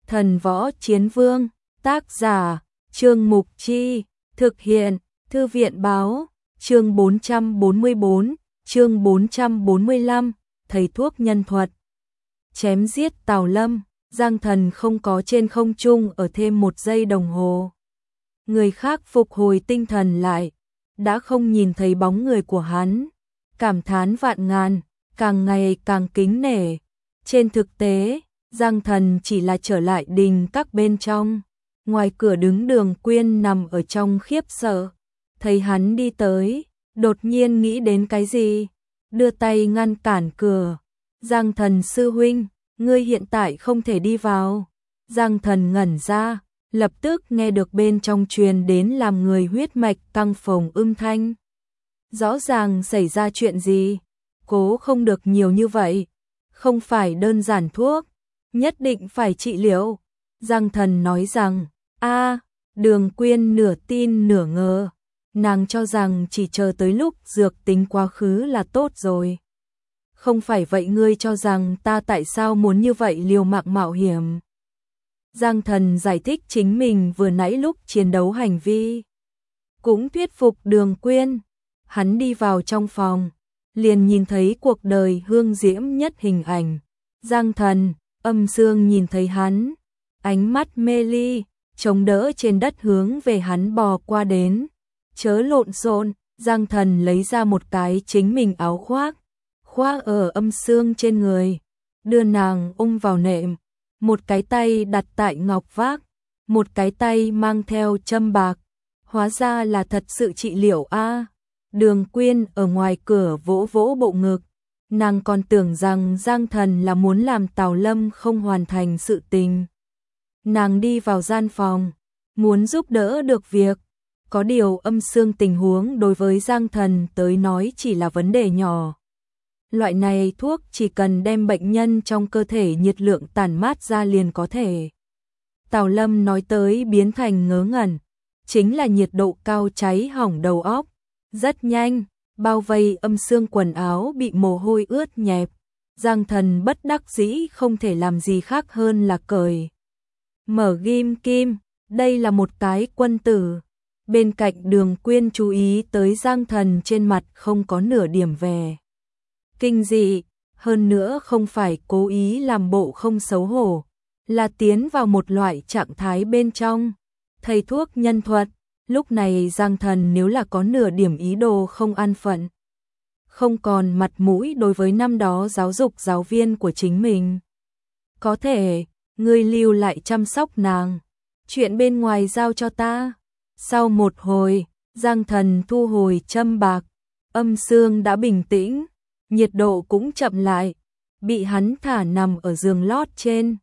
Thần Võ Chiến Vương, tác giả, Trương Mục Chi, thực hiện, Thư viện báo, chương 444, chương 445, thầy thuốc nhân thuật. Chém giết Tào Lâm, Giang Thần không có trên không trung ở thêm 1 giây đồng hồ. Người khác phục hồi tinh thần lại, đã không nhìn thấy bóng người của hắn, cảm thán vạn ngàn, càng ngày càng kính nể. Trên thực tế, Giang Thần chỉ là trở lại đình các bên trong. Ngoài cửa đứng Đường Quyên nằm ở trong khiếp sợ. Thấy hắn đi tới, đột nhiên nghĩ đến cái gì, đưa tay ngăn cản cửa. Giang Thần sư huynh, ngươi hiện tại không thể đi vào. Giang Thần ngẩn ra, lập tức nghe được bên trong truyền đến làm người huyết mạch căng phồng âm thanh. Rõ ràng xảy ra chuyện gì, cố không được nhiều như vậy, không phải đơn giản thuốc, nhất định phải trị liệu. Giang Thần nói rằng, Đường Quyên nửa tin nửa ngờ, nàng cho rằng chỉ chờ tới lúc dược tính quá khứ là tốt rồi. Không phải vậy ngươi cho rằng ta tại sao muốn như vậy liều mạng mạo hiểm? Giang Thần giải thích chính mình vừa nãy lúc chiến đấu hành vi, cũng thuyết phục Đường Quyên. Hắn đi vào trong phòng, liền nhìn thấy cuộc đời hương diễm nhất hình ảnh. Giang Thần, Âm Dương nhìn thấy hắn, ánh mắt mê ly, chống đỡ trên đất hướng về hắn bò qua đến. Chớ lộn xộn, Giang Thần lấy ra một cái chính mình áo khoác, khoác ở Âm Dương trên người, đưa nàng ôm vào nệm, một cái tay đặt tại ngọc vác, một cái tay mang theo châm bạc. Hóa ra là thật sự trị liệu a. Đường Quyên ở ngoài cửa vỗ vỗ bộ ngực, nàng còn tưởng rằng Giang Thần là muốn làm Tào Lâm không hoàn thành sự tình. Nàng đi vào gian phòng, muốn giúp đỡ được việc. Có điều Âm Dương tình huống đối với Giang Thần tới nói chỉ là vấn đề nhỏ. Loại này thuốc chỉ cần đem bệnh nhân trong cơ thể nhiệt lượng tản mát ra liền có thể. Tào Lâm nói tới biến thành ngớ ngẩn, chính là nhiệt độ cao cháy hỏng đầu óc. Rất nhanh, bao vây Âm Dương quần áo bị mồ hôi ướt nhẹp. Giang Thần bất đắc dĩ không thể làm gì khác hơn là cởi mở ghim kim, đây là một cái quân tử. Bên cạnh Đường Quyên chú ý tới Giang Thần trên mặt không có nửa điểm vẻ kinh dị, hơn nữa không phải cố ý làm bộ không xấu hổ, là tiến vào một loại trạng thái bên trong. Thầy thuốc nhân thuật, lúc này Giang Thần nếu là có nửa điểm ý đồ không an phận, không còn mặt mũi đối với năm đó giáo dục giáo viên của chính mình. Có thể, ngươi lưu lại chăm sóc nàng, chuyện bên ngoài giao cho ta. Sau một hồi, Giang Thần thu hồi châm bạc, Âm Dương đã bình tĩnh, nhiệt độ cũng chậm lại, bị hắn thả nằm ở giường lót trên.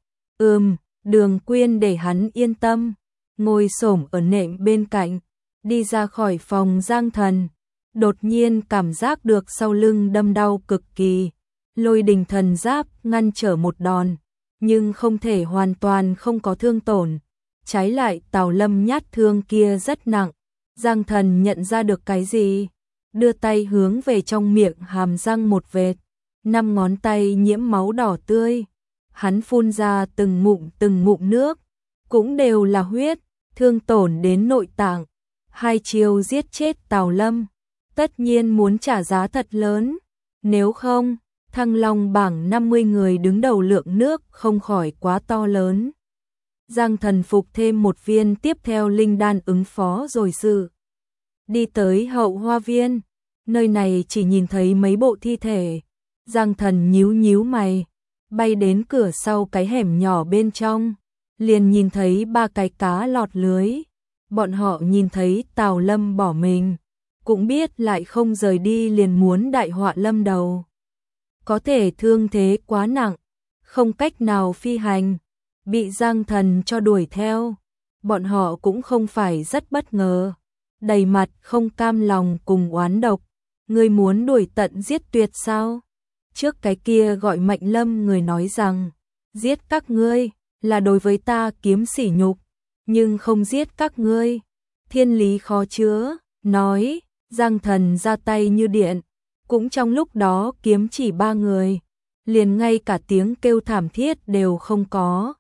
Đường Quyên để hắn yên tâm, ngồi xổm ở nệm bên cạnh, đi ra khỏi phòng. Giang Thần đột nhiên cảm giác được sau lưng đâm đau cực kỳ, Lôi Đình thần giáp ngăn trở một đòn, nhưng không thể hoàn toàn không có thương tổn. Trái lại Tào Lâm nhát thương kia rất nặng. Giang Thần nhận ra được cái gì, đưa tay hướng về trong miệng hàm răng một vệt, 5 ngón tay nhiễm máu đỏ tươi. Hắn phun ra từng ngụm nước, cũng đều là huyết, thương tổn đến nội tạng. 2 chiêu giết chết Tào Lâm, tất nhiên muốn trả giá thật lớn. Nếu không, Thăng Long bảng 50 người đứng đầu lượng nước không khỏi quá to lớn. Giang Thần phục thêm 1 viên tiếp theo linh đan ứng phó rồi sự. Đi tới hậu hoa viên, nơi này chỉ nhìn thấy mấy bộ thi thể. Giang Thần nhíu mày, bay đến cửa sau cái hẻm nhỏ bên trong, liền nhìn thấy 3 cái cá lọt lưới. Bọn họ nhìn thấy Tào Lâm bỏ mình, cũng biết lại không rời đi liền muốn đại họa lâm đầu. Có thể thương thế quá nặng, không cách nào phi hành, bị Giang Thần cho đuổi theo. Bọn họ cũng không phải rất bất ngờ, đầy mặt không cam lòng cùng oán độc. Ngươi muốn đuổi tận giết tuyệt sao? Trước cái kia gọi Mạnh Lâm người nói rằng, giết các ngươi là đối với ta kiếm sỉ nhục, nhưng không giết các ngươi, thiên lý khó chứa. Nói, Giang Thần ra tay như điện, cũng trong lúc đó kiếm chỉ 3 người, liền ngay cả tiếng kêu thảm thiết đều không có.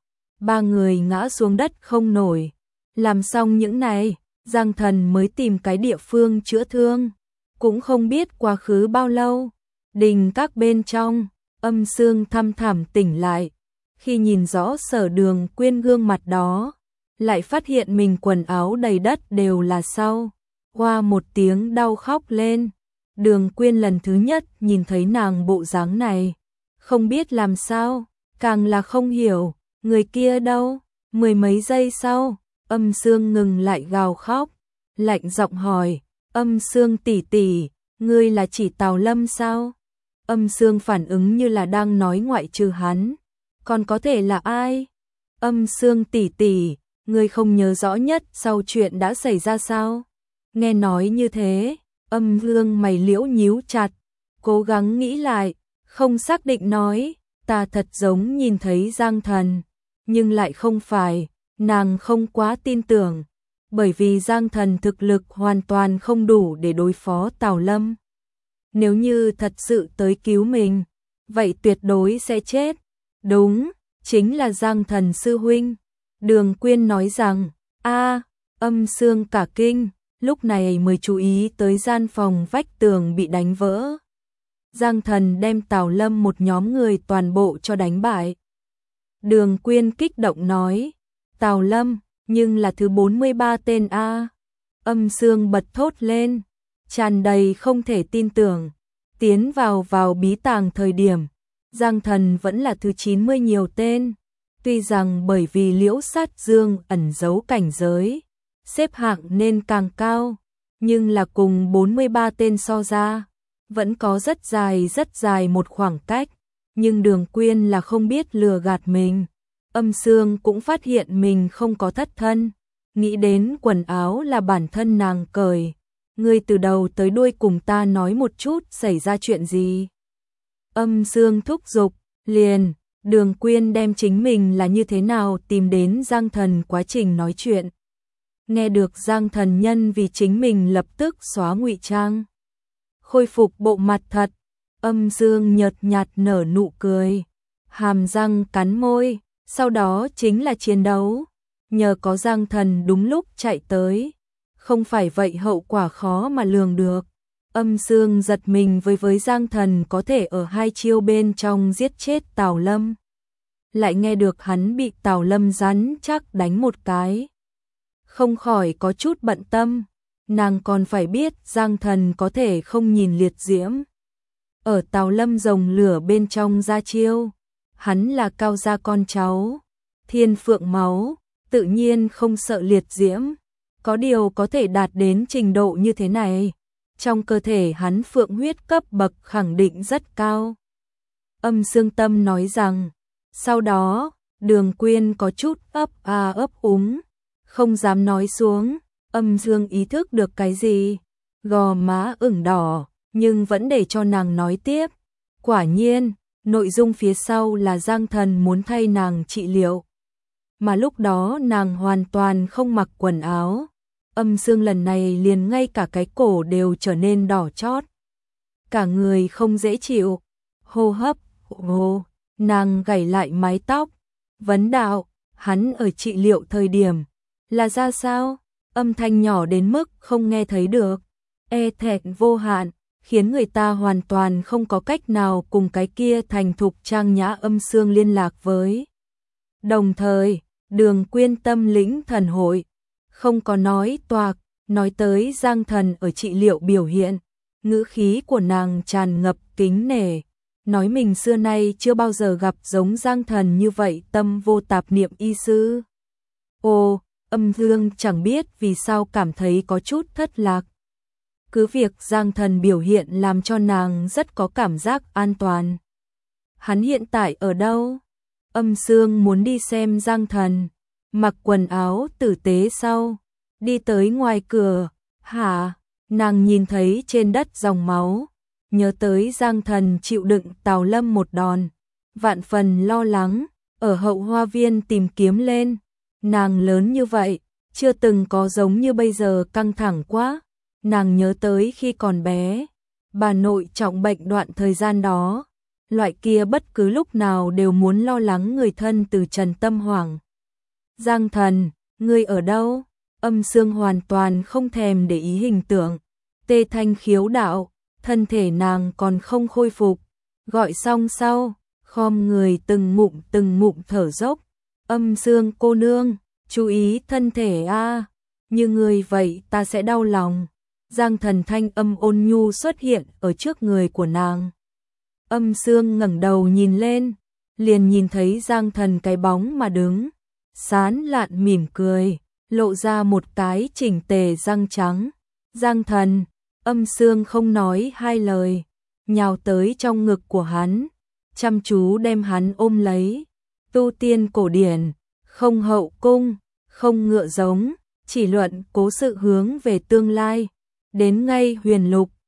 ba người ngã xuống đất không nổi. Làm xong những này, Giang Thần mới tìm cái địa phương chữa thương. Cũng không biết quá khứ bao lâu, đình các bên trong, Âm Sương thăm thẳm tỉnh lại. Khi nhìn rõ Sở Đường Quyên gương mặt đó, lại phát hiện mình quần áo đầy đất đều là sau. Hoa một tiếng đau khóc lên. Đường Quyên lần thứ nhất nhìn thấy nàng bộ dáng này, không biết làm sao, càng là không hiểu, người kia đâu. Mười mấy giây sau, Âm Sương ngừng lại gào khóc, lạnh giọng hỏi, Âm Sương tỷ tỷ, ngươi là chỉ Tào Lâm sao? Âm Sương phản ứng như là đang nói ngoại trừ hắn, còn có thể là ai? Âm Sương tỷ tỷ, ngươi không nhớ rõ nhất sau chuyện đã xảy ra sao? Nghe nói như thế, Âm Sương mày liễu nhíu chặt, cố gắng nghĩ lại, không xác định nói, ta thật giống nhìn thấy Giang Thần, nhưng lại không phải, nàng không quá tin tưởng, bởi vì Giang Thần thực lực hoàn toàn không đủ để đối phó Tào Lâm. Nếu như thật sự tới cứu mình, vậy tuyệt đối sẽ chết. Đúng, chính là Giang Thần sư huynh. Đường Quyên nói rằng, Âm Sương cả kinh, lúc này mới chú ý tới gian phòng vách tường bị đánh vỡ. Giang Thần đem Tào Lâm một nhóm người toàn bộ cho đánh bại. Đường Quyên kích động nói, Tào Lâm, nhưng là thứ 43 tên A. Âm Sương bật thốt lên, tràn đầy không thể tin tưởng. Tiến vào bí tàng thời điểm, Giang Thần vẫn là thứ 90 nhiều tên. Tuy rằng bởi vì Liễu Sát Dương ẩn giấu cảnh giới, xếp hạng nên càng cao, nhưng là cùng 43 tên so ra, vẫn có rất dài một khoảng cách. Nhưng Đường Quyên là không biết lừa gạt mình. Âm Sương cũng phát hiện mình không có thất thân, nghĩ đến quần áo là bản thân nàng cởi. Ngươi từ đầu tới đuôi cùng ta nói một chút xảy ra chuyện gì? Âm Sương thúc giục, liền. Đường Quyên đem chính mình là như thế nào tìm đến Giang Thần quá trình nói chuyện. Nghe được Giang Thần nhân vì chính mình lập tức xóa ngụy trang, khôi phục bộ mặt thật. Âm Dương nhợt nhạt nở nụ cười, hàm răng cắn môi, sau đó chính là chiến đấu. Nhờ có Giang Thần đúng lúc chạy tới, không phải vậy hậu quả khó mà lường được. Âm Dương giật mình với Giang Thần có thể ở 2 chiêu bên trong giết chết Tào Lâm. Lại nghe được hắn bị Tào Lâm rắn chắc đánh một cái, không khỏi có chút bận tâm. Nàng còn phải biết Giang Thần có thể không nhìn liệt diễm ở Tào Lâm rồng lửa bên trong ra chiêu. Hắn là Cao gia con cháu, thiên phượng máu, tự nhiên không sợ liệt diễm. Có điều có thể đạt đến trình độ như thế này, trong cơ thể hắn phượng huyết cấp bậc khẳng định rất cao. Âm Dương Tâm nói rằng, sau đó, Đường Quyên có chút ấp úng, không dám nói xuống. Âm Dương ý thức được cái gì, gò má ửng đỏ, nhưng vẫn để cho nàng nói tiếp. Quả nhiên, nội dung phía sau là Giang Thần muốn thay nàng trị liệu, mà lúc đó nàng hoàn toàn không mặc quần áo. Âm Dương lần này liền ngay cả cái cổ đều trở nên đỏ chót, cả người không dễ chịu. Hô hấp, nàng gảy lại mái tóc, vấn đạo, hắn ở trị liệu thời điểm là ra sao? Âm thanh nhỏ đến mức không nghe thấy được, thẹn vô hạn, khiến người ta hoàn toàn không có cách nào cùng cái kia thành thục trang nhã Âm Dương liên lạc với. Đồng thời, Đường Quyên tâm lĩnh thần hội, không có nói toạc, nói tới Giang Thần ở trị liệu biểu hiện, ngữ khí của nàng tràn ngập kính nể, nói mình xưa nay chưa bao giờ gặp giống Giang Thần như vậy tâm vô tạp niệm y sư. Âm Dương chẳng biết vì sao cảm thấy có chút thất lạc. Cứ việc Giang Thần biểu hiện làm cho nàng rất có cảm giác an toàn. Hắn hiện tại ở đâu? Âm Dương muốn đi xem Giang Thần, mặc quần áo tử tế sau, đi tới ngoài cửa. Nàng nhìn thấy trên đất dòng máu, nhớ tới Giang Thần chịu đựng Tào Lâm một đòn, vạn phần lo lắng, ở hậu hoa viên tìm kiếm lên. Nàng lớn như vậy, chưa từng có giống như bây giờ căng thẳng quá. Nàng nhớ tới khi còn bé, bà nội trọng bệnh đoạn thời gian đó, loại kia bất cứ lúc nào đều muốn lo lắng người thân từ trần tâm hoảng. Giang Thần, ngươi ở đâu? Âm Dương hoàn toàn không thèm để ý hình tượng. Tê Thanh khiếu đạo, thân thể nàng còn không khôi phục. Gọi xong sau, khom người từng ngụm thở dốc. Âm Dương cô nương, chú ý thân thể a, như người vậy ta sẽ đau lòng. Giang Thần thanh âm ôn nhu xuất hiện ở trước người của nàng. Âm Dương ngẩng đầu nhìn lên, liền nhìn thấy Giang Thần cái bóng mà đứng, sán lạn mỉm cười, lộ ra một cái chỉnh tề răng trắng. Giang Thần, Âm Dương không nói hai lời, nhào tới trong ngực của hắn, chăm chú đem hắn ôm lấy. Tu tiên cổ điển, không hậu cung, không ngựa giống, chỉ luận cố sự hướng về tương lai. Đến ngay huyền lục,